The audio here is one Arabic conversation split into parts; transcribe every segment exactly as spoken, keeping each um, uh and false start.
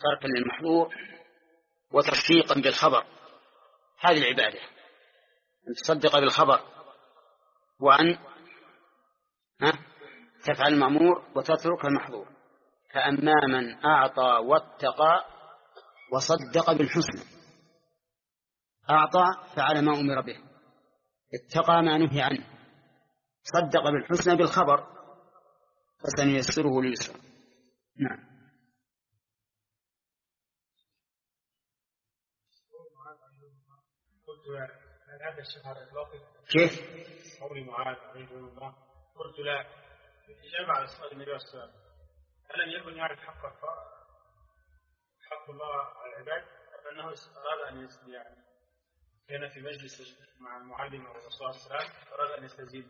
تركا للمحظور وتصديقا بالخبر. هذه العبادة، أن تصدق بالخبر وأن تفعل المأمور وتترك المحظور. فأما من أعطى واتقى وصدق بالحسنى، أعطى فعل ما أمر به، اتقى ما نهي عنه، صدق بالحسنى بالخبر، فسنيسره لليسر. نعم. هذا الشيخ على إطلاقه كيف؟ قولي معاذ عليه الله قلت لا الإجابة على سؤال النبي صلى الله عليه وسلم ألم يكن يعرف حق حق الله على العباد فإنه أراد أن يستزيد، يعني كان في مجلس مع المعلم والرسول صلى الله عليه وسلم أراد أن يستزيد.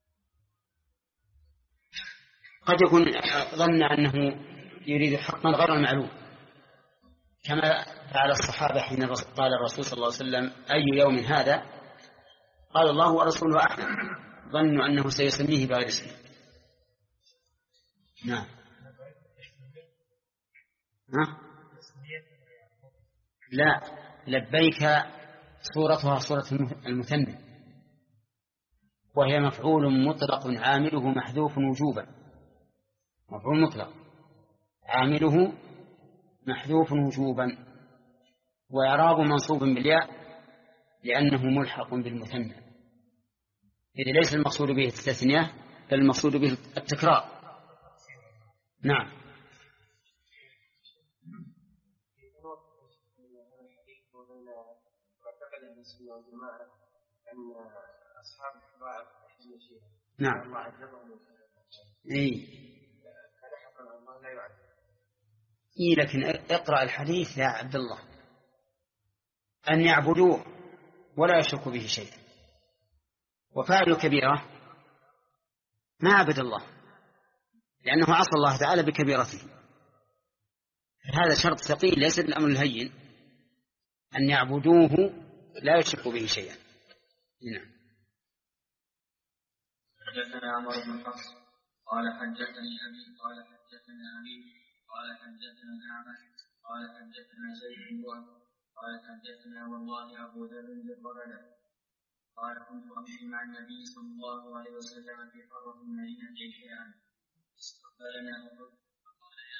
قد يكون ظن أنه يريد حقا غير المعلوم، كما فعل الصحابة حين قال الرسول صلى الله عليه وسلم أي يوم هذا؟ قال الله ورسوله أعلم، ظنوا أنه سيسميه بغير اسمه. نعم. ها؟ لا، لبيك صورتها صورة المثنى، وهي مفعول مطلق عامله محذوف وجوبا. مفعول مطلق عامله محذوف وجوبا، وإعراب منصوب بالياء لأنه ملحق بالمثنى، إذ ليس المقصود به التثنية بل المقصود به التكرار. نعم. نعم. إيه. إيه لكن اقرأ الحديث يا عبد الله، أن يعبدوه ولا يشركوا به شيئا، وفاعل كبيرة ما عبد الله لأنه عصى الله تعالى بكبيرته. هذا شرط ثقيل ليس الأمر الهين، أن يعبدوه لا يشركوا به شيئا. نعم. حدثنا عمرو بن حفص قال حدثني أبي قال حدثنا أبي قال حدثنا الأعمش قال حدثنا زيد بن وهب قال حدثنا والله أبو ذر بالقبلة قال كنت أمشي مع النبي صلى الله عليه وسلم في قرة المدينة شيئا استقبلنا وقال يا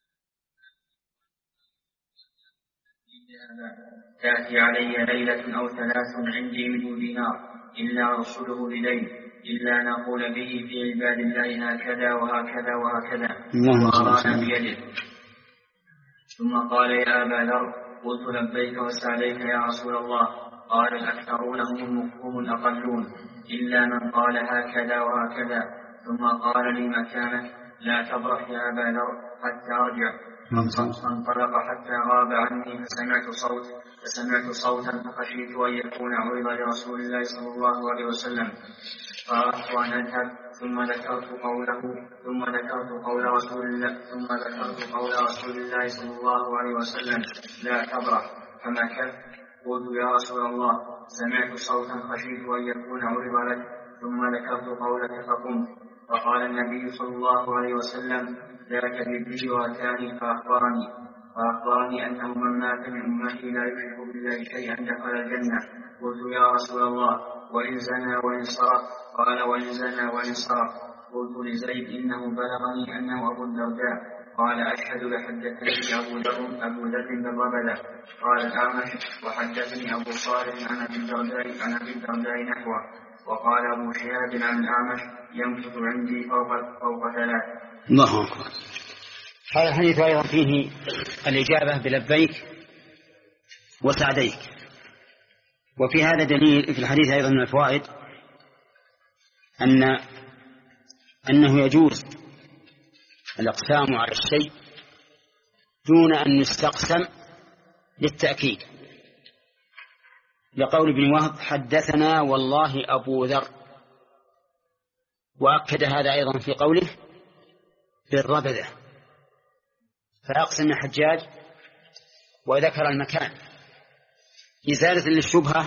أبا تأتي علي ليلة أو ثلاث عندي منه دينار إلا أرسله بليل إلا نقول به في عباد الله هكذا وهكذا وهكذا وأرانا بيده. ثم قال يا أبا ذر قلت لبيك وسعديك يا رسول الله. قال الأكثرون هم الأقلون إلا من قال هكذا وهكذا. ثم قال لي مكانك لا تبرح يا أبا ذر حتى أرجع. فانطلق حتى غاب عني فسمعت صوت فسمعت صوتا فخشيت أن يكون عرض لرسول الله صلى الله عليه وسلم فأردت أن أذهب ثم ذكرت قوله ثم ذكرت قول رسول الله ثم ذكرت قول رسول الله صلى الله عليه وسلم لا تبرح فمكثت. قلت يا رسول الله سمعت صوتا خشيت أن يكون عرض لك ثم ذكرت قولك فقمت. فقال النبي صلى الله عليه وسلم ذاك جبريل واتاني فأخبرني فأخبرني أنه من مات من أمتي لا يشرك بالله شيئا دخل الجنة. قلت يا رسول الله وإن زنى وإن سرق؟ قال وإن زنى وإن سرق. قلت لزيد إنه بلغني أنه أبو الدرداء. قال أشهد لحدثني أبو ذر أبو ذر بالربلة. قال الأعمش وحدثني أبو صالح عن أبي الدرداء عن أبي الدرداء نحوه. وقال أبو شهاب عن الأعمش يمكث عندي فوق فوق ثلاث. الله أكبر. هذا الحديث أيضا فيه الإجابة بلبيك وسعديك. وفي هذا دليل في الحديث أيضا من الفوائد أن أنه يجوز الإقسام على الشيء دون أن يستقسم للتأكيد، لقول ابن وهب حدثنا والله أبو ذر، وأكد هذا أيضا في قوله بالربذة، فأقسم الحجاج وذكر المكان إزالة للشبهة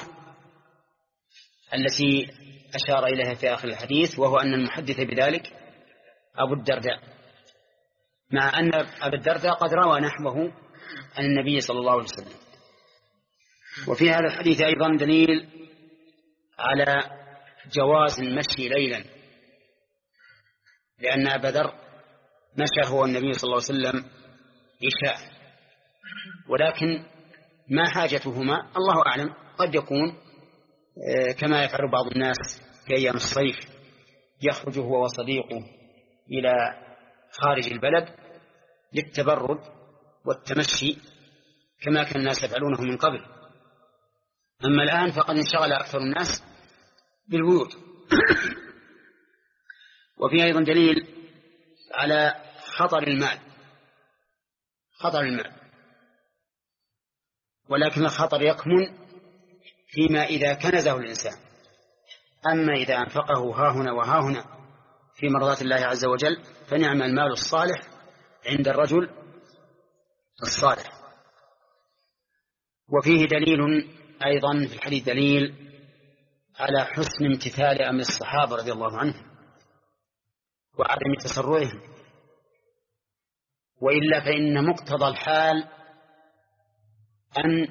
التي أشار إليها في آخر الحديث، وهو أن المحدث بذلك أبو الدرداء، مع أن أبو الدرداء قد روى نحوه عن النبي صلى الله عليه وسلم. وفي هذا الحديث أيضا دليل على جواز المشي ليلا، لأن أبا ذر مشى هو النبي صلى الله عليه وسلم عشاء، ولكن ما حاجتهما الله أعلم، قد يكون كما يفعل بعض الناس في أيام الصيف، يخرج هو وصديقه إلى خارج البلد للتبرد والتمشي كما كان الناس يفعلونه من قبل. أما الآن فقد انشغل أكثر الناس بالبيوت. وفي أيضا دليل على خطر المال، خطر المال، ولكن الخطر يكمن فيما إذا كنزه الإنسان. أما إذا أنفقه هاهنا وهاهنا في مرضات الله عز وجل فنعم المال الصالح عند الرجل الصالح. وفيه دليل أيضا في الحديث دليل على حسن امتثال أمر الصحابة رضي الله عنهم وعدم تسرعهم، وإلا فإن مقتضى الحال أن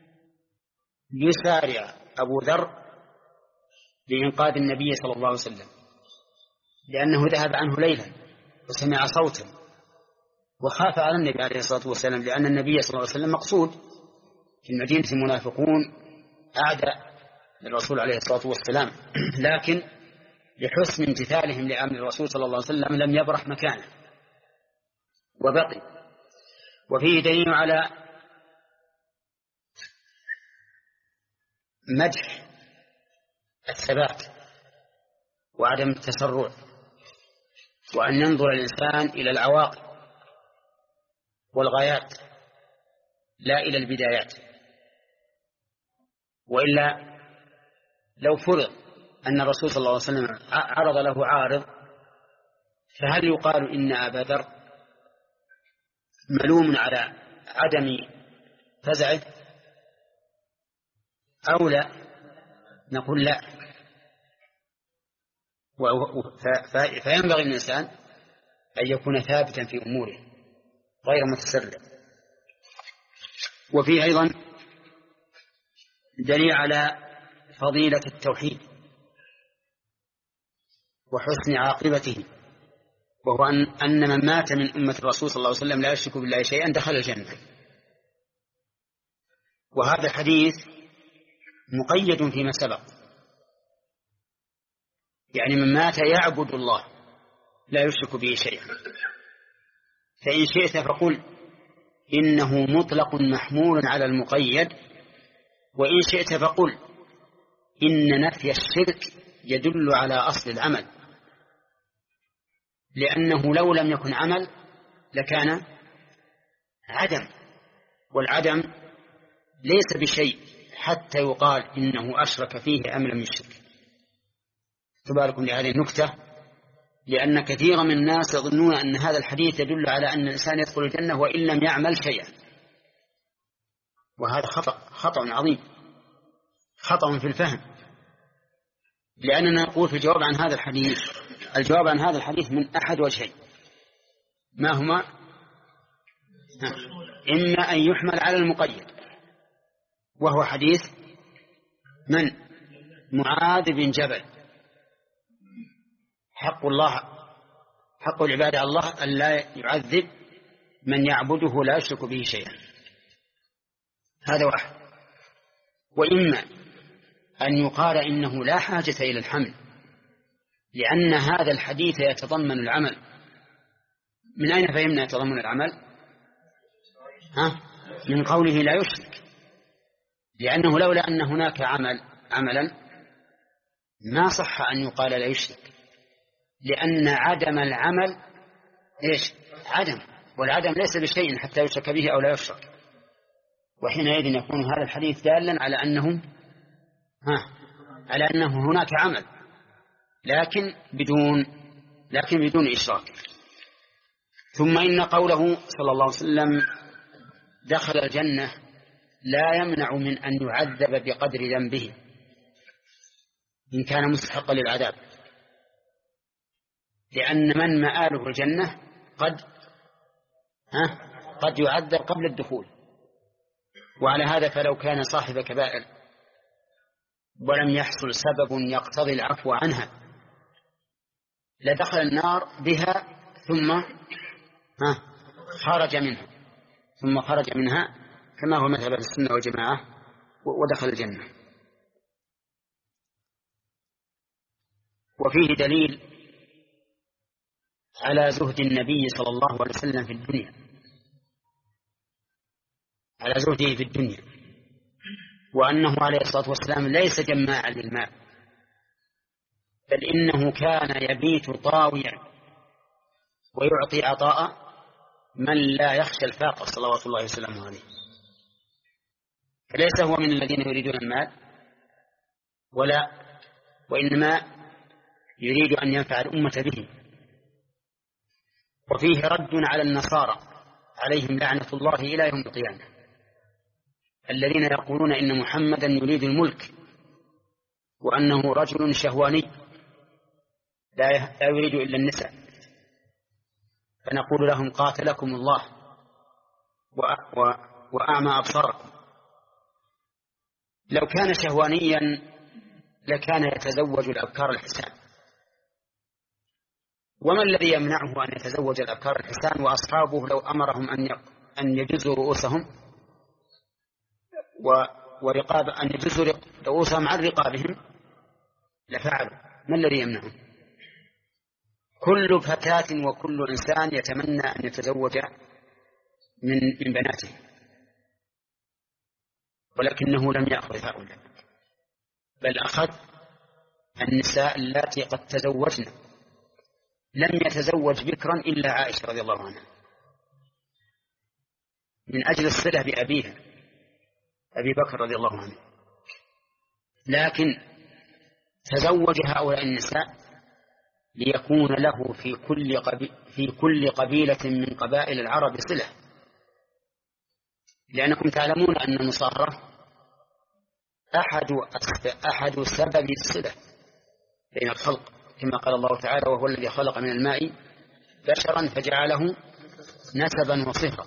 يسارع أبو ذر لإنقاذ النبي صلى الله عليه وسلم، لأنه ذهب عنه ليلا وسمع صوتا وخاف على النبي عليه الصلاة والسلام، لأن النبي صلى الله عليه وسلم مقصود في المدينة المنافقون أعداء للرسول عليه الصلاة والسلام، لكن لحسن امتثالهم لأمر الرسول صلى الله عليه وسلم لم يبرح مكانه وبقي. وفيه دليل على مدح الثبات وعدم التسرع، وأن ينظر الإنسان إلى العواقب والغايات لا إلى البدايات. وإلا لو فرض أن الرسول صلى الله عليه وسلم عرض له عارض، فهل يقال إن أبا ذر ملوم على عدم فزعه أو لا؟ نقول لا. فينبغي الإنسان أن يكون ثابتا في أموره غير متسرع. وفيه أيضا دليل على فضيلة التوحيد وحسن عاقبته، وهو أن من مات من أمة الرسول صلى الله عليه وسلم لا يشرك بالله شيئا دخل الجنة. وهذا الحديث مقيد فيما سبق، يعني من مات يعبد الله لا يشرك به شيئا. فإن شئت فقل إنه مطلق محمول على المقيد، وإن شئت فقل إن نفي الشرك يدل على أصل العمل، لأنه لو لم يكن عمل لكان عدم، والعدم ليس بشيء حتى يقال إنه أشرك فيه أم لم يشرك. تباركم لهذه النكتة، لأن كثيرا من الناس يظنون أن هذا الحديث يدل على أن الإنسان يدخل الجنة وإن لم يعمل شيئا، وهذا خطأ خطأ عظيم، خطأ في الفهم. لأننا نقول في الجواب عن هذا الحديث، الجواب عن هذا الحديث من أحد وجهين، ما هما؟ إما أن يحمل على المقيد، وهو حديث من؟ معاذ بن جبل، حق الله حق العباد على الله أن لا يعذب من يعبده لا يشرك به شيئا، هذا واحد. وإما أن يقال إنه لا حاجة إلى الحمل، لأن هذا الحديث يتضمن العمل. من أين فهمنا يتضمن العمل؟ ها؟ من قوله لا يشرك، لأنه لولا أن هناك عمل عملا ما صح أن يقال لا يشرك، لأن عدم العمل إيش؟ عدم، والعدم ليس بشيء حتى يشرك به أو لا يشرك. وحينئذ يكون هذا الحديث دالا على أنه ها على أنه هناك عمل، لكن بدون لكن بدون إشراك. ثم إن قوله صلى الله عليه وسلم دخل الجنة لا يمنع من أن يعذب بقدر ذنبه إن كان مستحقا للعذاب، لأن من مآله الجنة قد ها قد يعذر قبل الدخول. وعلى هذا فلو كان صاحب كبائر ولم يحصل سبب يقتضي العفو عنها لدخل النار بها ثم ها خرج منها ثم خرج منها كما هو مذهب السنة والجماعة ودخل الجنة. وفيه دليل على زهد النبي صلى الله عليه وسلم في الدنيا على زهده في الدنيا وأنه عليه الصلاة والسلام ليس جماعا للمال، بل إنه كان يبيت طاويا ويعطي عطاء من لا يخشى الفاقة صلوات الله وسلامه عليه. فليس هو من الذين يريدون المال ولا، وإنما يريد أن ينفع الأمة به. وفيه رد على النصارى عليهم لعنة الله إلى يوم القيامة الذين يقولون إن محمدا يريد الملك وأنه رجل شهواني لا يريد إلا النساء، فنقول لهم قاتلكم الله وأعمى أبصاركم. لو كان شهوانيا لكان يتزوج الأبكار الحسان، وما الذي يمنعه أن يتزوج الأبكار الحسان وأصحابه لو أمرهم أن يجزوا رؤوسهم ورقاب أن يجزوا رؤوسهم عن رقابهم لفعلوا. ما الذي يمنعهم؟ كل فتاة وكل إنسان يتمنى أن يتزوج من من بناته، ولكنه لم يأخذ هؤلاء، بل أخذ النساء اللاتي قد تزوجن. لم يتزوج بكرا إلا عائشة رضي الله عنها من أجل الصلة بأبيها أبي بكر رضي الله عنه، لكن تزوج هؤلاء النساء ليكون له في كل قبي في كل قبيلة من قبائل العرب صلة، لأنكم تعلمون أن النصارى أحد أحد سبب الصلة بين الخلق، كما قال الله تعالى: وهو الذي خلق من الماء بشرا فجعله نسبا وصهرا.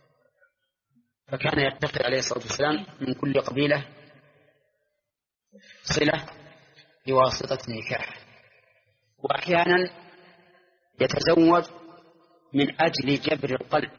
فكان يتخذ عليه الصلاة والسلام من كل قبيلة صلة بواسطة النكاح، وأحيانا يتزوج من أجل جبر القلب.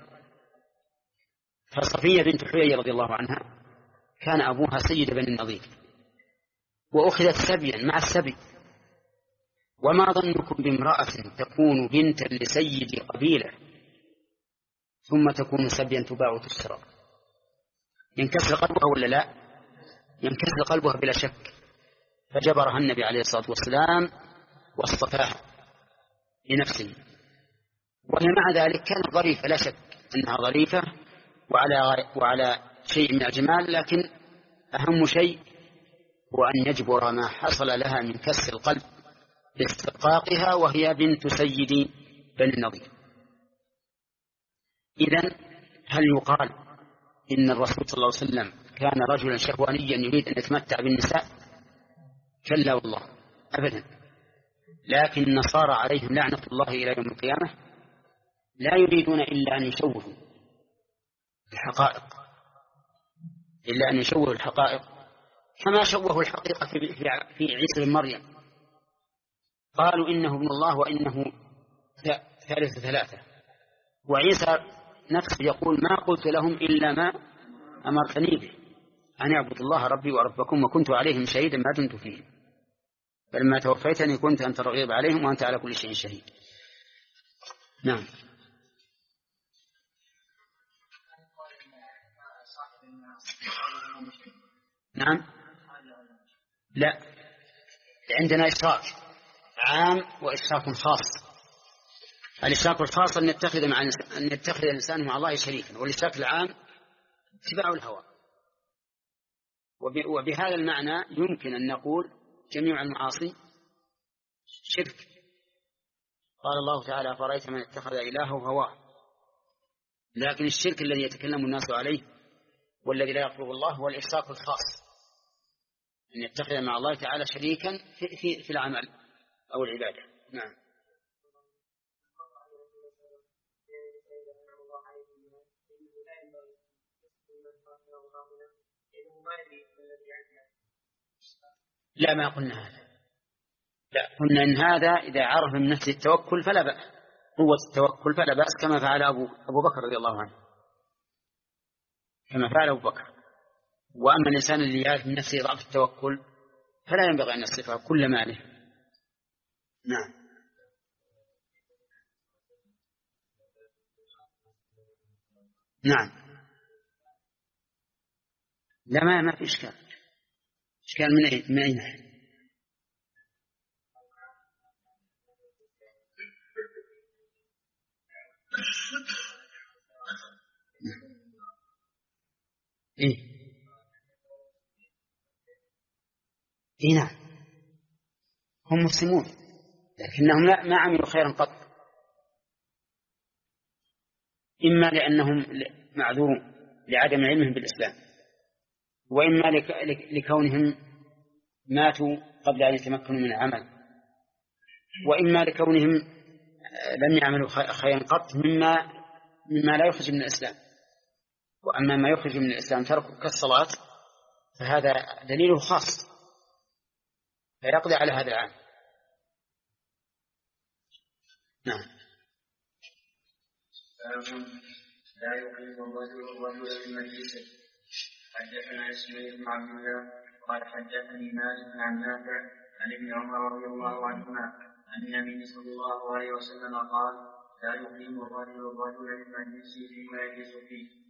فصفية بنت حيي رضي الله عنها كان أبوها سيد بني النضير وأخذت سبيا مع السبي، وما ظنكم بامرأة تكون بنتا لسيد قبيلة ثم تكون سبيا تباع وتشترى؟ ينكسر قلبها ولا لا؟ ينكسر قلبها بلا شك. فجبرها النبي عليه الصلاة والسلام واصطفاها لنفسه، وهي مع ذلك كانت ظريفة، لا شك أنها ظريفة وعلى, وعلى شيء من الجمال، لكن أهم شيء هو أن يجبر ما حصل لها من كسر القلب باسترقاقها وهي بنت سيد بني النضير. إذن هل يقال إن الرسول صلى الله عليه وسلم كان رجلا شهوانيا يريد أن يتمتع بالنساء؟ كلا والله أبدا. لكن النصارى عليهم لعنة الله إلى يوم القيامة لا يريدون إلا أن يشوهوا الحقائق إلا أن يشوهوا الحقائق كما شوهوا الحقيقة في عيسى بن مريم. قالوا إنه ابن الله وإنه ثالث ثلاثة، وعيسى نفسه يقول: ما قلت لهم إلا ما أمرتني به أن اعبدوا الله ربي وربكم وكنت عليهم شهيدا ما دمت فيهم فلما توفيتني كنت أنت الرقيب عليهم وأنت على كل شيء شهيد. نعم. نعم. لا، عندنا إشراك عام وإشراك خاص. الإشراك الخاص أن يتخذ مع أن يتخذ الإنسان مع الله شريكا، والإشراك العام اتباع الهوى. وبهذا المعنى يمكن أن نقول جميع المعاصي شرك. قال الله تعالى: فرأيت من اتخذ إلهه هواه. لكن الشرك الذي يتكلم الناس عليه والذي لا يقبله الله هو الإشراك الخاص، أن يتخذ مع الله تعالى شريكا في, في, في العمل أو العبادة. نعم. لا ما قلنا هذا، لا قلنا إن هذا إذا عرف من نفسه التوكل فلا بأس، قوة التوكل فلا بأس، كما فعل أبو, أبو بكر رضي الله عنه، كما فعل أبو بكر. وأما الإنسان اللي يعرف من نفسه ضعف التوكل فلا ينبغي أن يصرفه كل ماله. نعم. نعم لا ما ما في إشكال. إشكال من أين من أين إيه إيه نعم هم مسلمون لكنهم لا ما عملوا خيرا قط، إما لأنهم معذورون لعدم علمهم بالإسلام، وإما لكونهم ماتوا قبل أن يتمكنوا من العمل، وإما لكونهم لم يعملوا خيرا قط مما مما لا يخرج من الإسلام. وأما ما يخرج من الإسلام تركه كالصلاة فهذا دليله خاص فيقضي على هذا العام. نعم. لا يقيم الرجل الرجل في مجلسه. حدثنا اسماعيل بن عبد الله قال حدثني مالك عن نافع عن ابن عمر رضي الله عنهما عن النبي صلى الله عليه وسلم قال لا يقيم الرجل الرجل في مجلسه فيما يجلس فيه.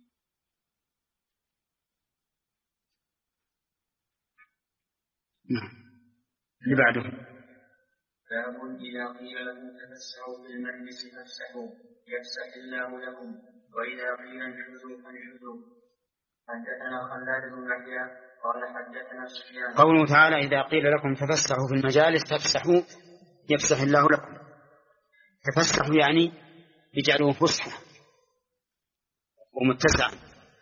نعم. اللي بعده باب إذا قيل لكم تفسحوا في المجلس فافسحوا يفسح الله لكم وإذا قيل انشزوا فانشزوا. حدثنا خلاد بن يحيى قال حدثنا سفيان. قوله تعالى إذا قيل لكم تفسحوا في المجالس فافسحوا يفسح الله لكم. تفسحوا يعني يجعلوا فسحة ومتسعا،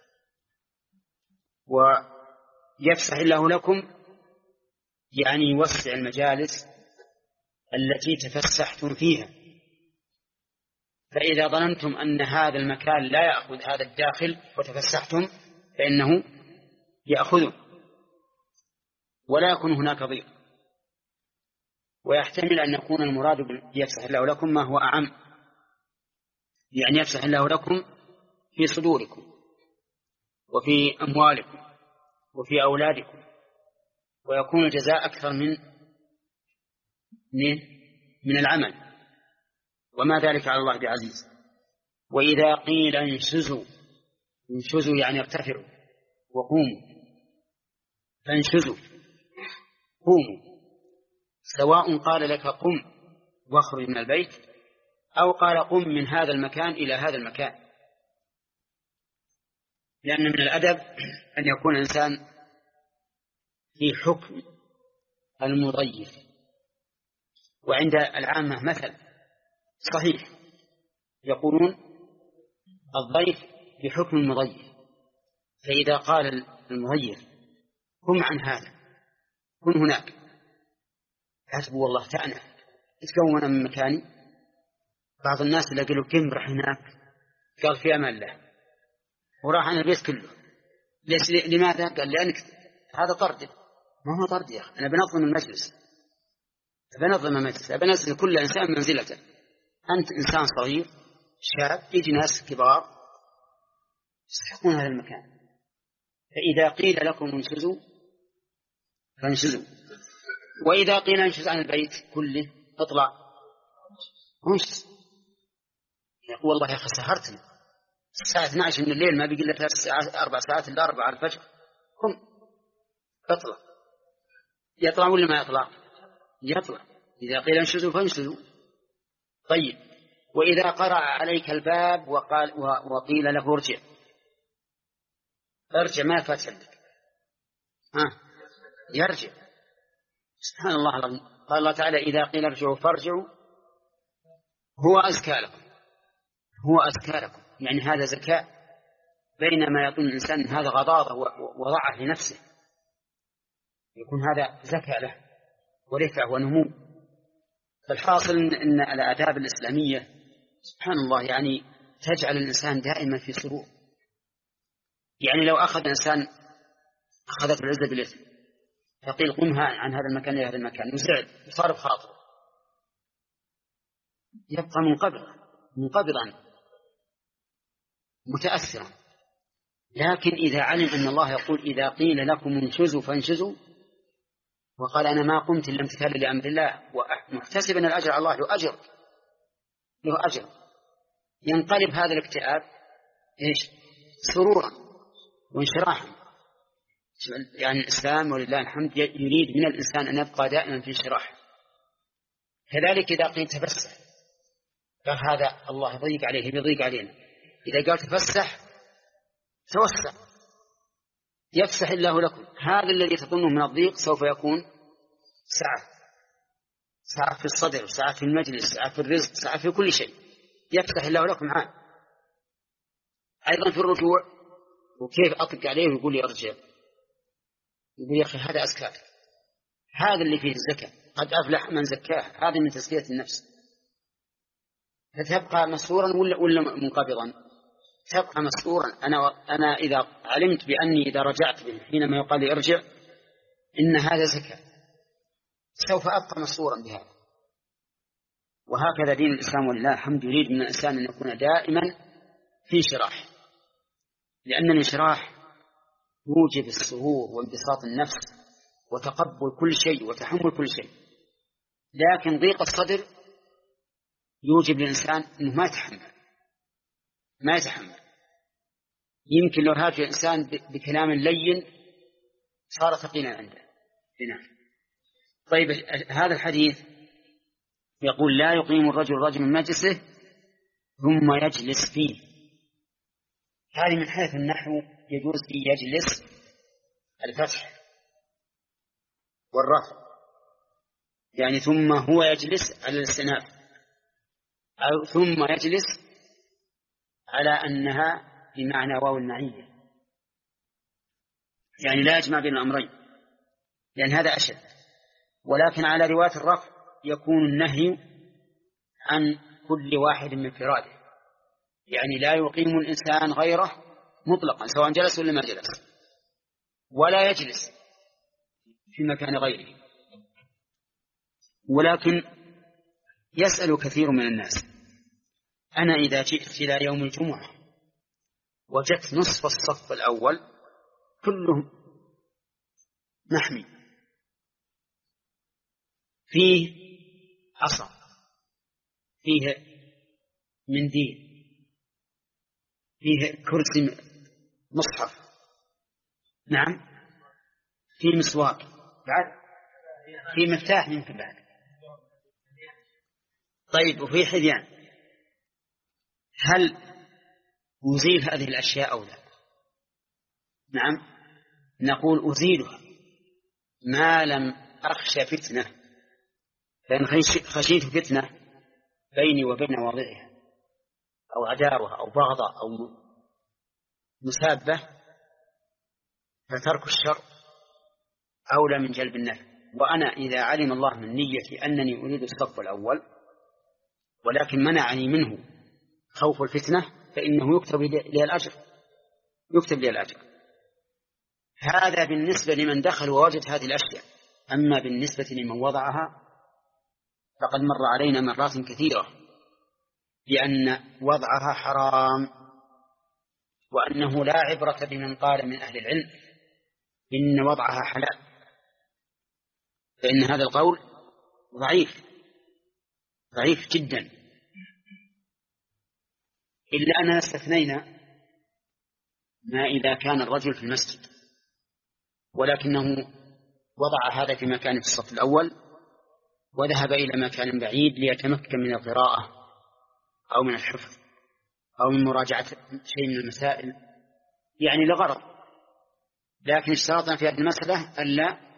ويفسح الله لكم يعني يوسع المجالس التي تفسحتم فيها. فإذا ظننتم أن هذا المكان لا يأخذ هذا الداخل وتفسحتم فإنه يأخذه ولا يكون هناك ضيق. ويحتمل أن يكون المراد يفسح الله لكم ما هو أعم، يعني يفسح الله لكم في صدوركم وفي أموالكم وفي أولادكم، ويكون الجزاء أكثر من من العمل، وما ذلك على الله بعزيز. وإذا قيل انشزوا، انشزوا يعني ارتفعوا وقوموا، فانشزوا قوموا، سواء قال لك قم واخرج من البيت أو قال قم من هذا المكان إلى هذا المكان، لأن من الأدب أن يكون الإنسان في حكم المضيف. وعند العامة مثل صحيح يقولون الضيف بحكم المضيف، فإذا قال المضيف قم عن هذا كن هناك حسب والله تعنى تكون من مكاني. بعض الناس اللي قالوا كم راح هناك قال في أمان الله وراح عن البيت كله. ليش؟ لماذا؟ قال لأنك هذا طرد. ما هو طرد يا أخي، أنا بنظم المجلس، بنظم المجلس، بنزل كل إنسان منزلته. أنت إنسان صغير شاب يجي ناس كبار يستحقون هذا المكان. فإذا قيل لكم انشزوا فانشزوا، وإذا قيل انشز عن البيت كله اطلع انشز. يقول والله يا أخي سهرتني الساعة اثنتي عشرة من الليل ما بيقول لك أربع ساعات إلا أربع على الفجر، قم اطلع. يطلع ولا ما يطلع؟ يطلع. إذا قيل انشزوا فانشزوا. طيب وإذا قرأ عليك الباب وقال وقيل له ارجع، ارجع ما فاتح لك، ها يرجع. سبحان الله العظيم. قال الله تعالى إذا قيل ارجعوا فارجعوا هو أزكى لكم، هو أزكى لكم، يعني هذا زكاة. بينما يظن الإنسان هذا غضاضة وضعه لنفسه، يكون هذا زكاة له ورفع ونمو. فالحاصل أن الآداب الإسلامية سبحان الله يعني تجعل الإنسان دائما في سرور. يعني لو أخذ إنسان أخذت العزة بالإثم فقيل قمها عن هذا المكان إلى هذا المكان وزعل وصار بخاطر، يبقى منقبضا منقبضا متأثرا. لكن إذا علم أن الله يقول إذا قيل لكم انشزوا فانشزوا، وقال أنا ما قمت إلا امتثالا لأمر الله ومحتسبا الأجر على الله، له أجر له أجر، ينقلب هذا الاكتئاب إيش؟ سرورا وانشراحا. يعني الإسلام ولله الحمد يريد من الإنسان أن يبقى دائما في انشراح. كذلك إذا قيل تفسح قال هذا الله يضيق عليه يضيق علينا، إذا قال تفسح توسع يفسح الله لكم، هذا الذي تظنه من الضيق سوف يكون سعة، سعة في الصدر، سعة في المجلس، سعة في الرزق، سعة في كل شيء، يفتح الله لكم عام. أيضا في الرجوع، وكيف أطلق عليه ويقول لي أرجع، يقول يا أخي هذا أزكاك، هذا اللي فيه الزكاة، قد أفلح من زكاه، هذا من تزكية النفس. فتبقى مسرورا ولا ولا منقبضا؟ تبقى مسرورا. أنا أنا إذا علمت بأني إذا رجعت به حينما يقال لي ارجع إن هذا زكاة، سوف أبقى مسرورا بهذا. وهكذا دين الإسلام ولله الحمد يريد من الإنسان أن يكون دائما في انشراح، لأن الانشراح يوجب السرور وانبساط النفس وتقبل كل شيء وتحمل كل شيء. لكن ضيق الصدر يوجب للإنسان أنه ما يتحمل ما يتحمل يمكن لو هاجه الإنسان بكلام لين صار ثقيلا عنده. نعم. طيب هذا الحديث يقول لا يقيم الرجل رجل من مجلسه ثم يجلس فيه، هذه من حيث النحو يجوز فيه يجلس الفتح والرفع، يعني ثم هو يجلس على الاستئناف، أو ثم يجلس على أنها بمعنى واو المعية، يعني لا يجمع بين الأمرين لأن هذا أشد. ولكن على رواية الرفع يكون النهي عن كل واحد من فراده، يعني لا يقيم الإنسان غيره مطلقا سواء جلس ولا ما جلس، ولا يجلس في مكان غيره. ولكن يسأل كثير من الناس أنا إذا جئت إلى يوم الجمعة وجدت نصف الصف الأول كلهم محمي، فيه عصا، فيه منديل، فيه كرسي مصحف، نعم، فيه مسواك، بعد فيه مفتاح يمكن بعد، طيب وفيه حذيان. هل أزيل هذه الأشياء أو لا؟ نعم، نقول أزيلها ما لم أخشى فتنة، فإن خشيت فتنة بيني وبين واضعها أو عداوة أو بغضة أو مسابة فترك الشر أولى من جلب النفع. وأنا إذا علم الله من نيتي أنني أريد الصف الأول ولكن منعني منه خوف الفتنة فإنه يكتب لي الأجر يكتب لي الأجر. هذا بالنسبة لمن دخل ووجد هذه الأشياء. أما بالنسبة لمن وضعها فقد مر علينا مرات كثيرة بأن وضعها حرام، وأنه لا عبرة بمن قال من أهل العلم إن وضعها حلال، فإن هذا القول ضعيف ضعيف جدا، إلا أننا استثنينا ما إذا كان الرجل في المسجد ولكنه وضع هذا في مكان في الصف الأول وذهب إلى مكان بعيد ليتمكن من القراءة أو من الحفظ أو من مراجعة شيء من المسائل، يعني لغرض. لكن اشترطنا في هذه المسألة ألا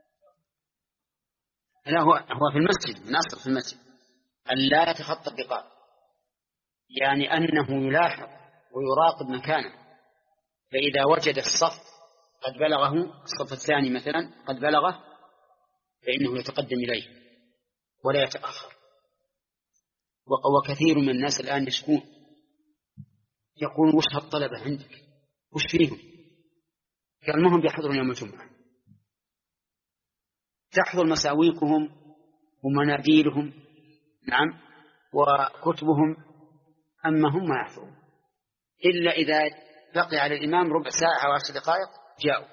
لا هو هو في المسجد من أصل في المسجد ألا يتخطى الرقاب، يعني أنه يلاحظ ويراقب مكانه، فإذا وجد الصف قد بلغه الصف الثاني مثلا قد بلغه فإنه يتقدم إليه ولا يتأخر. وكثير من الناس الآن يشكون يقول وش هالطلبة عندك وش فيهم قال ما هم بيحضرون يوم الجمعة، تحضر مساويكهم ومناديلهم نعم وكتبهم، أما هم ما يحضرون إلا إذا بقي على الإمام ربع ساعة أو عشر دقائق جاءوا.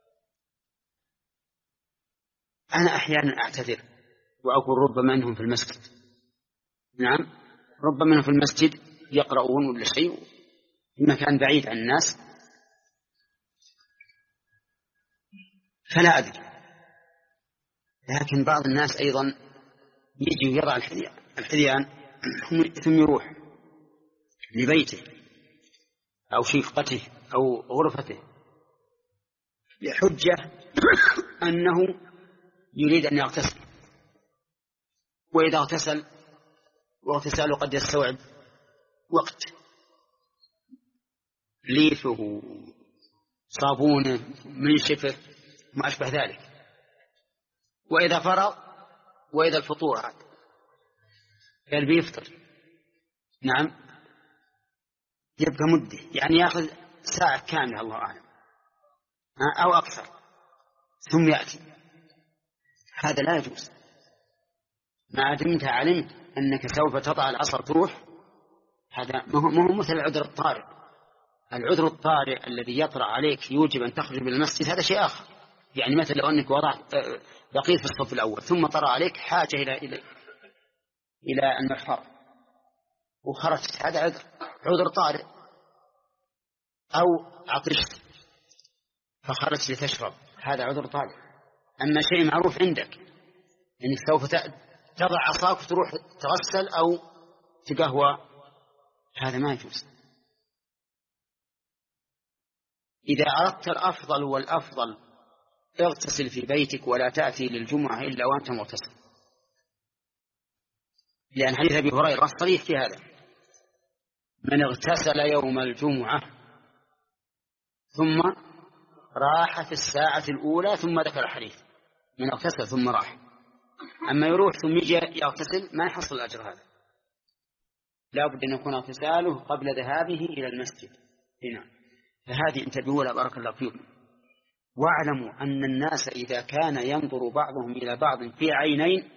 أنا أحيانا أعتذر وأقول ربما أنهم في المسجد، نعم ربما أنهم في المسجد يقرؤون ولا شيء في مكان بعيد عن الناس، فلا أدري. لكن بعض الناس أيضا يجي ويضع الحذيان ثم يروح لبيته أو شقته أو غرفته بحجة أنه يريد أن يغتسل، وإذا اغتسل واغتساله قد يستوعب وقت، ليفه صابونه منشفه ما أشبه ذلك، وإذا فرغ وإذا الفطور عاد قال بيفطر نعم يبقى مدة يعني يأخذ ساعة كاملة الله أعلم أو أكثر ثم يأتي. هذا لا يجوز. ما دمت علمت أنك سوف تضع العصر تروح، هذا ما هو مثل العذر الطارئ. العذر الطارئ الذي يطرأ عليك يوجب أن تخرج من المسجد هذا شيء آخر. يعني مثل لو أنك وضعت بقيت في الصف الأول ثم طرأ عليك حاجة إلى إلى إلى المرحاض وخرجت، هذا عذر عذر طارئ. أو عطشت فخرجت لتشرب، هذا عذر طارئ. أما شيء معروف عندك أنك سوف تضع عصاك وتروح تغسل أو تقهوى، هذا ما يجوز. إذا أردت الأفضل والأفضل اغتسل في بيتك ولا تأتي للجمعة إلا وأنت مغتسل، لأن حديث أبي هريرة صريح في هذا: من اغتسل يوم الجمعة ثم راح في الساعة الأولى، ثم ذكر الحديث من اغتسل ثم راح. أما يروح ثم يجي يغتسل ما يحصل الأجر هذا، لا بد أن يكون اغتساله قبل ذهابه إلى المسجد هنا. فهذه انتبهوا لها بارك الله فيكم. واعلموا أن الناس إذا كان ينظر بعضهم إلى بعض في عينين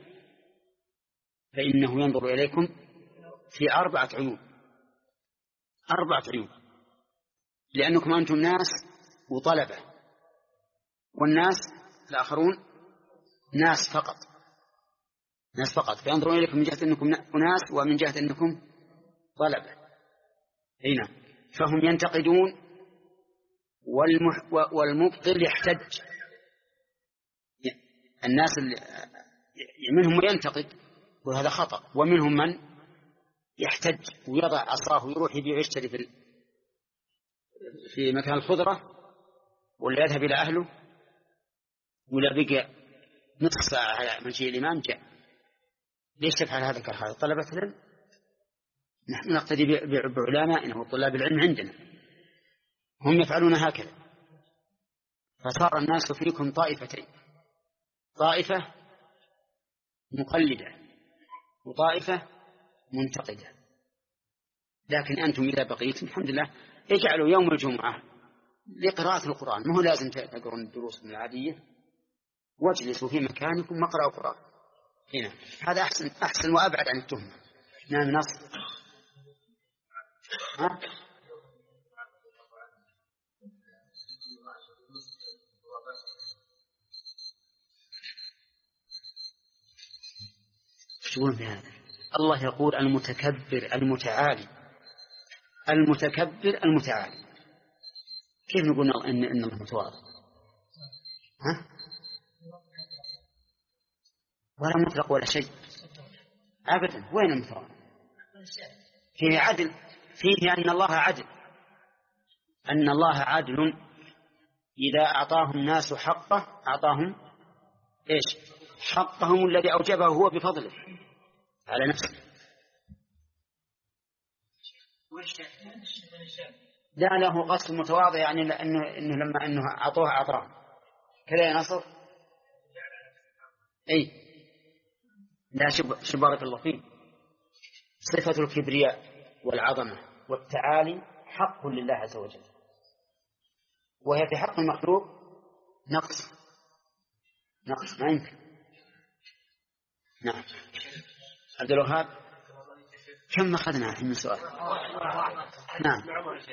فإنه ينظر إليكم في أربعة عيون، أربعة عيون، لأنكم أنتم ناس وطلبة، والناس الآخرون ناس فقط، ناس فقط، فينظرون إليكم من جهة أنكم أناس ومن جهة أنكم طلبة هنا، فهم ينتقدون والمبطل يحتج. الناس اللي منهم من ينتقد وهذا خطأ، ومنهم من يحتج ويضع عصاه ويروح يبيع ويشتري في في مكان الخضرة، ولا يذهب إلى أهله، ولا بقى نصف ساعة على مجيء الإمام جاء. ليش تفعل هذا كهذا؟ طلبة العلم نحن نقتدي بعلمائنا وطلاب العلم عندنا، هم يفعلون هكذا. فصار الناس فيكم طائفتين، طائفة مقلدة وطائفة منتقدة. لكن أنتم إذا بقيتم الحمد لله اجعلوا يوم الجمعة لقراءة القرآن، ما هو لازم تقرؤون الدروس العادية، واجلسوا في مكانكم واقرأوا القرآن هنا، هذا أحسن أحسن وأبعد عن التهمة. نعم نصر. ها؟ يقولون في هذا الله يقول المتكبر المتعالي، المتكبر المتعالي، كيف نقول إن إن الله متواضع؟ ها؟ ولا مطلق ولا شيء أبدا. وين المتواضع؟ فيه عدل، فيه أن الله عدل، أن الله عدل إذا أعطاهم الناس حقه أعطاهم إيش؟ حقهم الذي أوجبه هو بفضله على نفسه. لا له قصد متواضع يعني لأنه إنه لما إنه أعطوه أعطاه كذا يا نصر. أي لا شب شبارك الله فيه. صفة الكبرياء والعظمة والتعالي حق لله عز وجل، وهي في حق المخلوق نقص نقص ما يمكن. نعم. عبد الوهاب كم أخذنا من سؤال؟ نعم.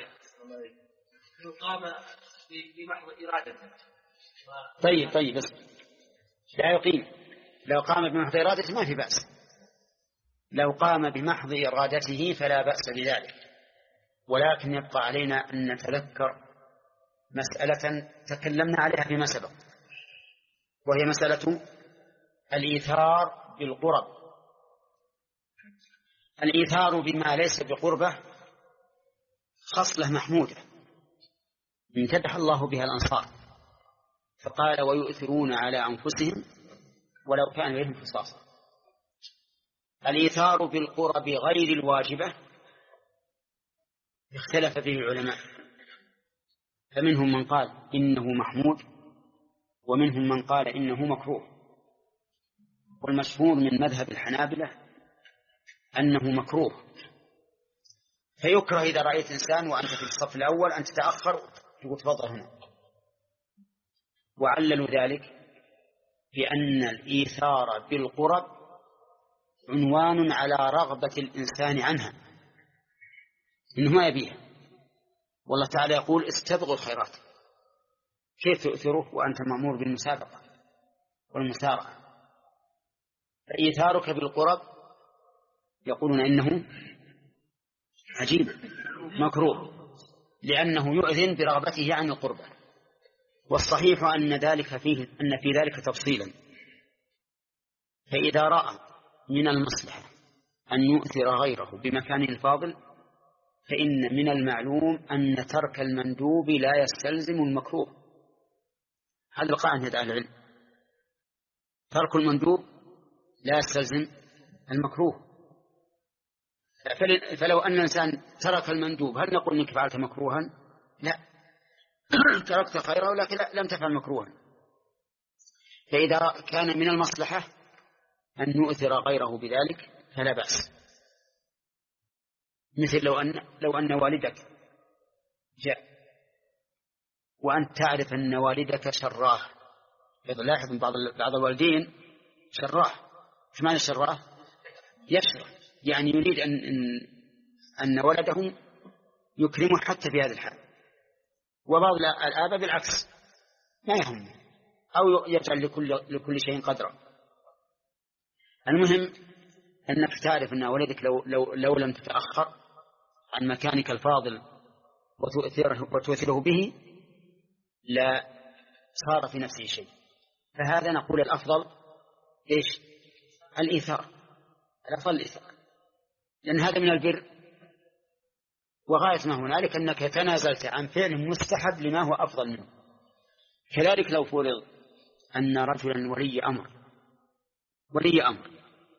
قام بمحض إرادته. طيب طيب بس لا يقيم. لو قام بمحض إرادته ما في بأس، لو قام بمحض إرادته فلا بأس بذلك، ولكن يبقى علينا أن نتذكر مسألة تكلمنا عليها فيما سبق، وهي مسألة الإيثار بالقرب. الإيثار بما ليس بقربة خصلة محمودة امتدح الله بها الأنصار، فقال ويؤثرون على أنفسهم ولو كان بهم خصاصة. الإيثار بالقرب غير الواجبة اختلف فيه العلماء، فمنهم من قال إنه محمود ومنهم من قال إنه مكروه، والمشهور من مذهب الحنابلة أنه مكروه، فيكره إذا رأيت إنسان وأنت في الصف الأول أن تتأخر تقول تفضل هنا. وعللوا ذلك بأن الإيثار بالقرب عنوان على رغبة الإنسان عنها، إنه ما يبيها، والله تعالى يقول استبغوا الخيرات، كيف تؤثره وأنت مأمور بالمسابقة والمسارعة؟ فإيثارك بالقرب يقولون إنه عجيب مكروه، لأنه يؤذن برغبته عن القربة. والصحيح أن ذلك فيه أن في ذلك تفصيلا، فإذا رأى من المصلحة أن يؤثر غيره بمكان الفاضل فإن من المعلوم أن ترك المندوب لا يستلزم المكروه. هذا القاعدة عند أهل العلم، ترك المندوب لا يستلزم المكروه. فلو أن الإنسان ترك المندوب هل نقول إنك فعلت مكروها؟ لا، تركت خيرا ولكن لم تفعل مكروها. فإذا كان من المصلحة أن يؤثر غيره بذلك فلا بأس. مثل لو أن لو أن والدك جاء وأنت تعرف أن والدك شراه، لاحظ بعض بعض الوالدين شراه. إيش معنى شراه؟ يشرح، يعني يريد أن أن, أن ولده يكرمه حتى في هذا الحال. وبعض الآباء بالعكس ما يهم، أو يجعل لكل لكل شيء قدرا. المهم أنك تعرف أن ولدك لو لو لو لم تتأخر عن مكانك الفاضل وتؤثره وتؤثره به لا صار في نفسه شيء، فهذا نقول الأفضل إيش؟ الإيثار. الأفضل الإيثار، لأن هذا من البر، وغاية ما هنالك أنك تنازلت عن فعل مستحب لما هو أفضل منه. كذلك لو فرض أن رجلا ولي أمر ولي أمر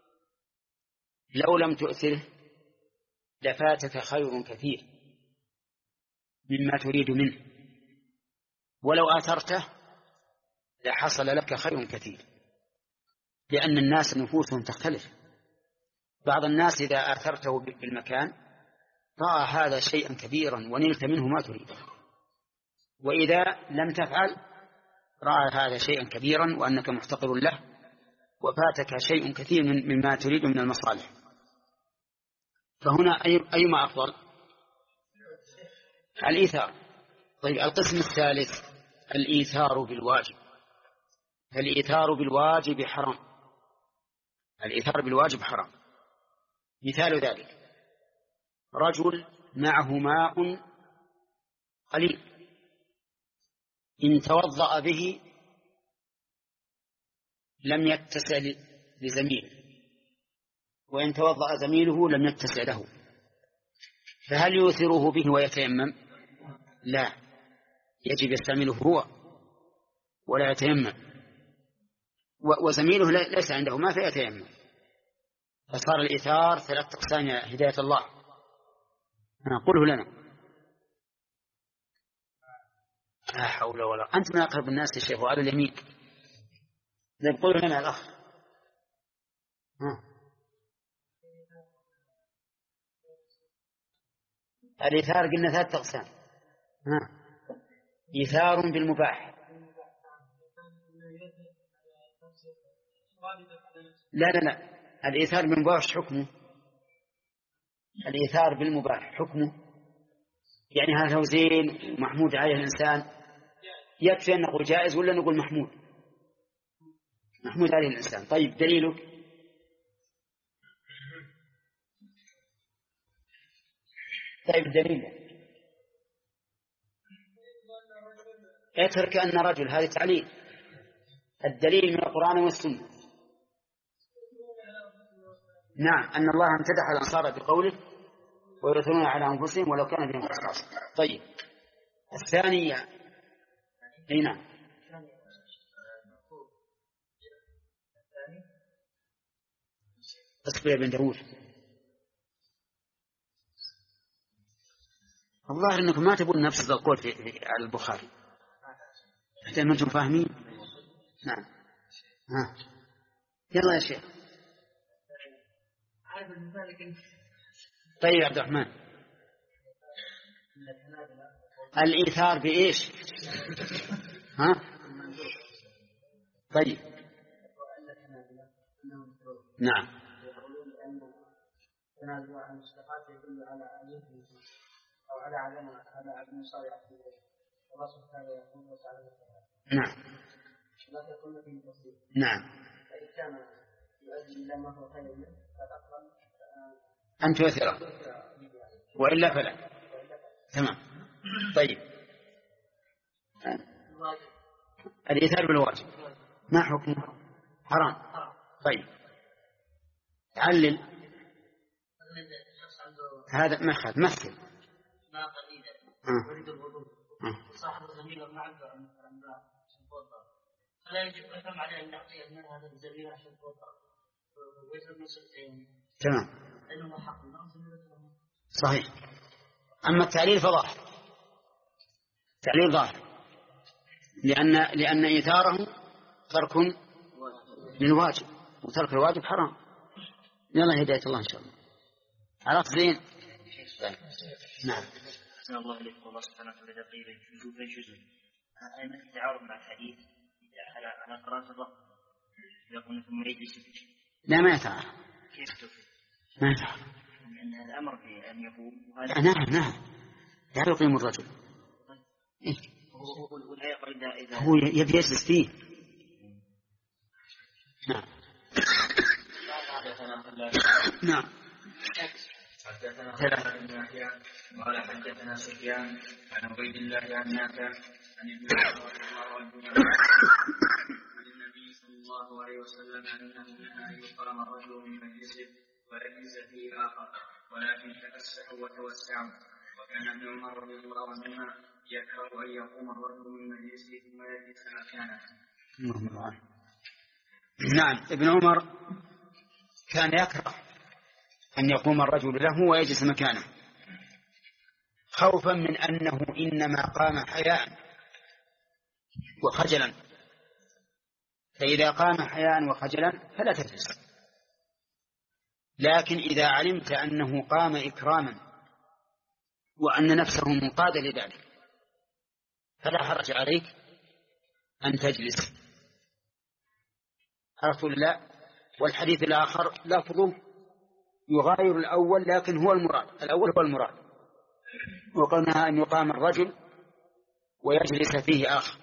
لو لم تؤثره لفاتك خير كثير مما تريد منه، ولو آثرته لحصل لك خير كثير، لأن الناس نفوسهم تختلف. بعض الناس إذا آثرته بالمكان رأى هذا شيئا كبيرا ونلت منه ما تريد، وإذا لم تفعل رأى هذا شيئا كبيرا وأنك محتقر له وفاتك شيء كثير مما تريد من المصالح. فهنا أيما أفضل؟ الإيثار. طيب القسم الثالث الإيثار بالواجب. الإيثار بالواجب حرام. الإيثار بالواجب حرام. مثال ذلك رجل معه ماء قليل، إن توضأ به لم يتسع لزميله، وإن توضأ زميله لم يتسع له، فهل يؤثره به ويتيمم؟ لا، يجب يستعمله هو ولا يتيمم، وزميله ليس عنده ما فيتيمم. فصار الإيثار ثلاث أقسام يا هداية الله. قوله لنا. لا حول ولا قوة. أنت من أقرب الناس يا شيخ وعلى اليمين. قوله لنا الأخ. ها. الإيثار قلنا ثلاث أقسام. ها. إيثار بالمباح. لا لا لا الإيثار بالمباح حكمه الإيثار بالمباح حكمه يعني هذا هو زين محمود عليه الإنسان، يكفي أن نقول جائز ولا نقول محمود؟ محمود عليه الإنسان. طيب دليلك؟ طيب الدليل اترك أن رجل، هذا تعليل. الدليل من القرآن والسنة. نعم أن الله امتدح الأنصار بقوله ويؤثرون على أنفسهم ولو كان بهم خصاصة. طيب الثانية هنا اصبر يا بن داود، الظاهر أنكم ما تبون نفس القول في على البخاري حتى أنتم فاهمين. نعم ها يلا يا شيخ. طيب عبد الرحمن الإيثار بإيش؟ ها طيب نعم تنازع عن المشتقات يدل على عليه أو على عدم على عدم صالح الله سبحانه يقول وتعالى. نعم لا تكون في تفصيل. نعم فإن كان يؤدي إلى ما هو خير منه فالأفضل أن تؤثره وإلا فلا. تمام. طيب الإيثار بالواجب ما حكمه؟ حرام. طيب علل هذا ما خذ مثل ما قليلا يريد الوضوء صاحب الزميل والمعبد عن الأنباء شنطوطة فلا يجب أفهم عليه أن نعطيه من هذا الزميل عشان شنطوطة ويسر من سلطين. تمام لأنه حق صحيح. أما التعليل فظاهر، تعليل ظاهر لأن لأن إيثاره ترك للواجب وترك الواجب حرام. يلا هداية الله إن شاء الله. عرفت زين؟ نعم. أحسن الله إليكم. الله سبحانه وتعالى قيل يجوز يجوز أين التعارض مع الحديث على على قراءة الله يقول ثم يجلس. لا ما يتعارض. كيف تفهم؟ ما يتعارض. لأن هذا أمر بأن يقوم. نعم نعم لا يقيم الرجل. إيه؟ هو يبي يجلس فيه. نعم. نعم. حدثنا خالد بن يحيى قال حدثنا سفيان عن عبيد الله عن نافع عن ابن عمر رضي الله عنهما عن النبي صلى الله عليه وسلم انه نهى ان يقام الرجل من مجلسه ويجلس فيه اخر ولكن تفسحوا وتوسعوا. وكان ابن عمر رضي الله عنهما يكره ان يقوم الرجل من مجلسه ثم يجلس مكانه. نعم ابن عمر كان يكره أن يقوم الرجل له ويجلس مكانه خوفا من أنه إنما قام حياء وخجلا، فإذا قام حياء وخجلا فلا تجلس. لكن إذا علمت أنه قام إكراما وأن نفسه منقادة لذلك فلا حرج عليك أن تجلس. عرفت الله. والحديث الآخر لفظه يغاير الأول لكن هو المراد، الأول هو المراد. وقلنا أن يقام الرجل ويجلس فيه آخر،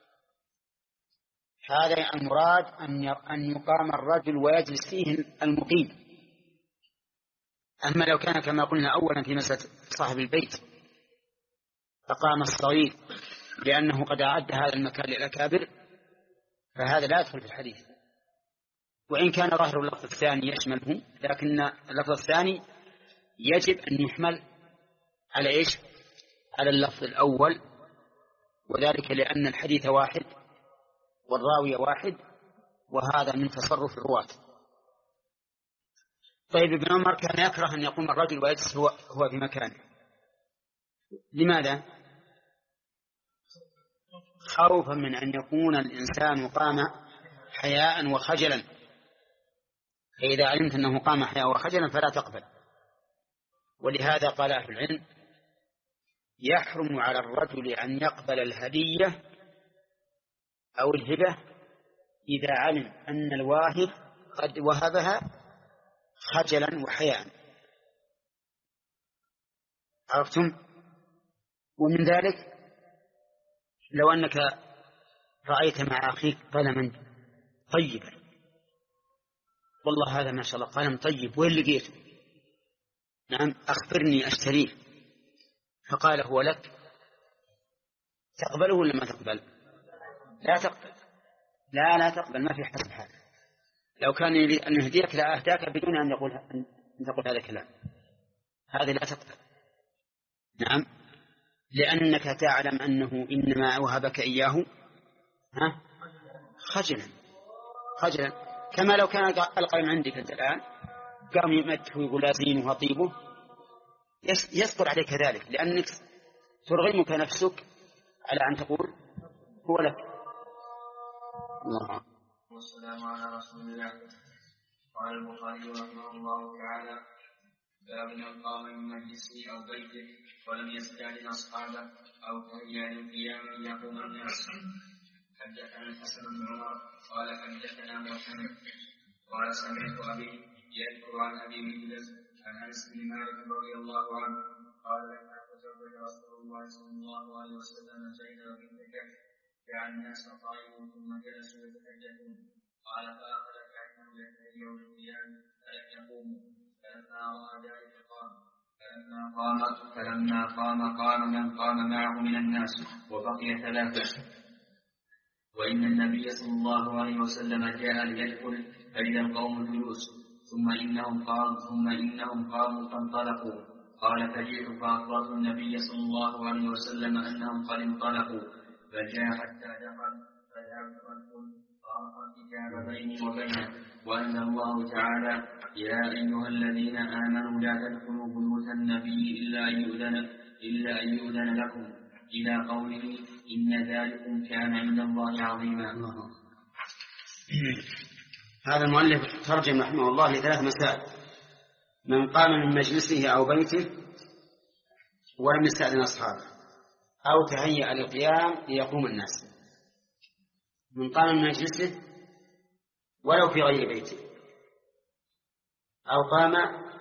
هذا المراد أن يقام الرجل ويجلس فيه المقيم. أما لو كان كما قلنا أولا في مسألة صاحب البيت فقام الصغير لأنه قد أعد هذا المكان للأكابر فهذا لا يدخل في الحديث، وإن كان ظاهر اللفظ الثاني يشمله، لكن اللفظ الثاني يجب أن يحمل على إيش؟ على اللفظ الأول، وذلك لأن الحديث واحد والراوي واحد وهذا من تصرف الرواة. طيب ابن عمر كان يكره أن يقوم الرجل ويجلس هو, هو في مكانه. لماذا؟ خوفا من أن يكون الإنسان قام حياء وخجلا، فإذا علمت أنه قام حياء وخجلا فلا تقبل. ولهذا قال أهل العلم يحرم على الرجل أن يقبل الهدية أو الهبة إذا علم أن الواهب قد وهبها خجلا وحياء. عرفتم؟ ومن ذلك لو أنك رأيت مع أخيك قلما طيبا، والله هذا ما شاء الله قلم طيب، وين لقيته؟ نعم أخبرني أشتريه، فقال هو لك، تقبله ولا ما تقبل؟ لا تقبل، لا لا تقبل، ما في حسب هذا. لو كان يريد أن يهديك لا أهداك بدون أن يقول أن تقول هذا الكلام، هذه لا تقبل. نعم، لأنك تعلم أنه إنما وهبك إياه ها خجلا خجلا، كما لو كان القلم عندك أنت الآن قام يمدح ويقول لازينه وطيبه، يصبر عليك ذلك، لأنك ترغمك نفسك على أن تقول هو لك. الله. والسلام على رسول الله. قال البخاري رحمه الله تعالى: باب من قام من مجلسه أو بيته ولم يستأذن أصحابه أو تهيأ للقيام أن يقوم الناس. حدثنا الحسن بن عمر قال حدثنا محمد قال سمعت أبي يذكر عن أبي مجلس عن أنس بن مالك رضي الله عنه قال: لما تزوج رسول الله صلى الله عليه وسلم زينب بنت جحش دعا الناس قائموا ثم جلسوا يتحدثون. قال: فأخذ كأنه يهتدي للقيام فلم يقوموا، فلما رأى ذلك قام، فلما قام فلما قام قام من قام معه من الناس وبقي ثلاثة. وإن النبي صلى الله عليه وسلم جاء ليدخل فإذا القوم جلوس، ثم إنهم قاموا ثم إنهم قاموا فانطلقوا. قال: فجئت فأخبرت النبي صلى الله عليه وسلم أنهم قد انطلقوا، فجاء حتى دخل فذهبت أدخل فألقى الحجاب بيني وبينه، وأنزل الله تعالى: يا أيها الذين آمنوا لا تدخلوا بيوت النبي إلا أن يؤذن إلا أن يؤذن لكم، إلى قوله: إن ذلكم كان عند الله عظيما. هذا المؤلف ترجم رحمه الله لثلاث مسائل: من قام من مجلسه أو بيته ولم يستأذن أصحابه، أو تهيأ للقيام ليقوم الناس. من قام من مجلسه ولو في غير بيته، أو قام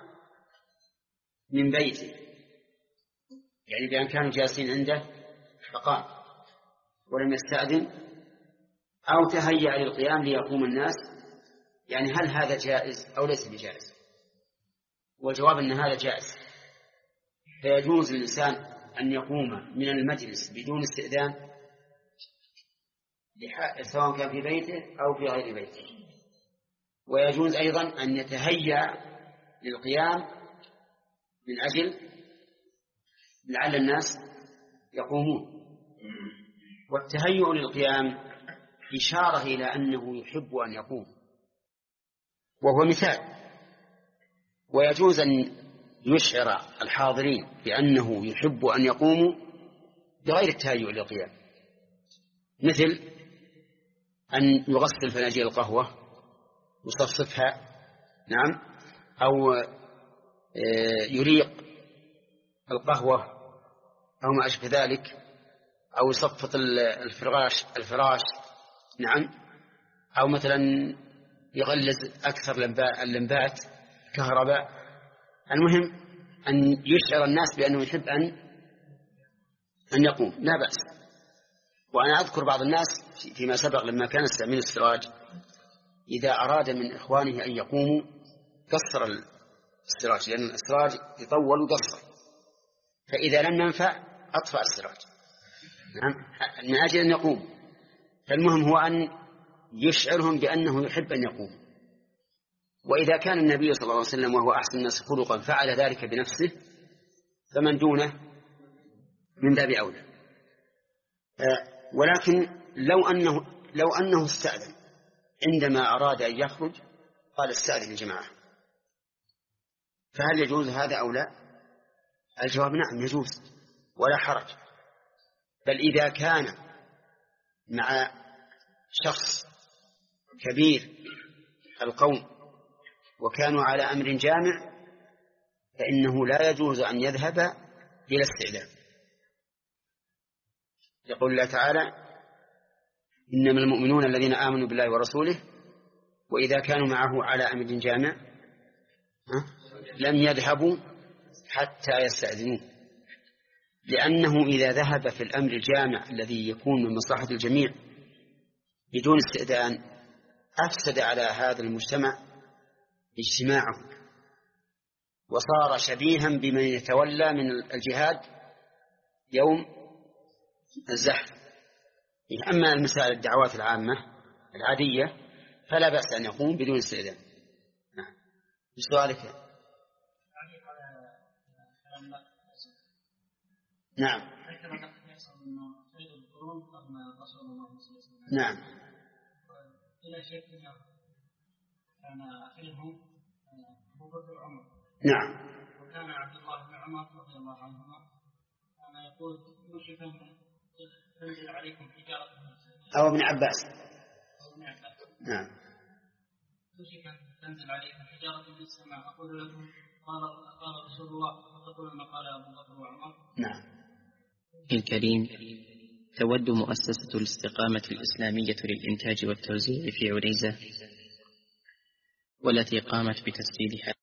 من بيته يعني بأن كانوا جالسين عنده فقام ولم يستأذن، أو تهيأ للقيام ليقوم الناس، يعني هل هذا جائز أو ليس بجائز؟ والجواب أن هذا جائز، فيجوز للإنسان أن يقوم من المجلس بدون استئذان سواء كان في بيته أو في غير بيته، ويجوز أيضا أن يتهيأ للقيام من أجل لعل الناس يقومون. والتهيؤ للقيام إشارة إلى أنه يحب أن يقوم، وهو مثال. ويجوز أن يشعر الحاضرين بأنه يحب أن يقوموا بغير التهيؤ للقيام، مثل أن يغسل فناجيل القهوة يصفصفها، نعم، أو يريق القهوة أو ما أشبه ذلك، أو يصفط الفراش الفراش نعم، أو مثلا يغلز أكثر اللمبات كهرباء. المهم أن يشعر الناس بأنه يحب أن أن يقوم، لا بأس. وأنا أذكر بعض الناس فيما سبق لما كان يستعمل السراج، إذا أراد من إخوانه أن يقوموا قصر السراج، لأن السراج يطول ويقصر، فإذا لم ينفع أطفأ السراج، نعم، من أجل أن يقوم. فالمهم هو أن يشعرهم بأنه يحب أن يقوم. وإذا كان النبي صلى الله عليه وسلم وهو أحسن الناس خلقا فعل ذلك بنفسه، فمن دونه من باب أولى. ولكن لو أنه لو أنه استأذن عندما أراد أن يخرج، قال استأذن الجماعة، فهل يجوز هذا أو لا؟ الجواب نعم يجوز ولا حرج. بل إذا كان مع شخص كبير القوم وكانوا على أمر جامع، فإنه لا يجوز أن يذهب إلى استئذان، يقول الله تعالى إنما المؤمنون الذين آمنوا بالله ورسوله وإذا كانوا معه على أمر جامع لم يذهبوا حتى يستأذنوه، لأنه إذا ذهب في الأمر الجامع الذي يكون من مصلحة الجميع بدون استئذان أفسد على هذا المجتمع اجتماعه، وصار شبيها بمن يتولى من الجهاد يوم الزحف. أما المسائل الدعوات العامة العادية فلا بأس أن يقوم بدون استئذان. نعم. بسؤالك. نعم. نعم. نعم. وكان عبد الله بن عمر رضي الله عنهما كان يقول يوشك أن تنزل عليكم حجارة أو ابن عباس. نعم. يوشك أن تنزل عليكم حجارة من السماء أقول لكم قال قال رسول الله وتقول ما قال أبو بكر وعمر. نعم. الكريم، تود مؤسسة الاستقامة الإسلامية للإنتاج والتوزيع في عريزة والتي قامت بتسجيلها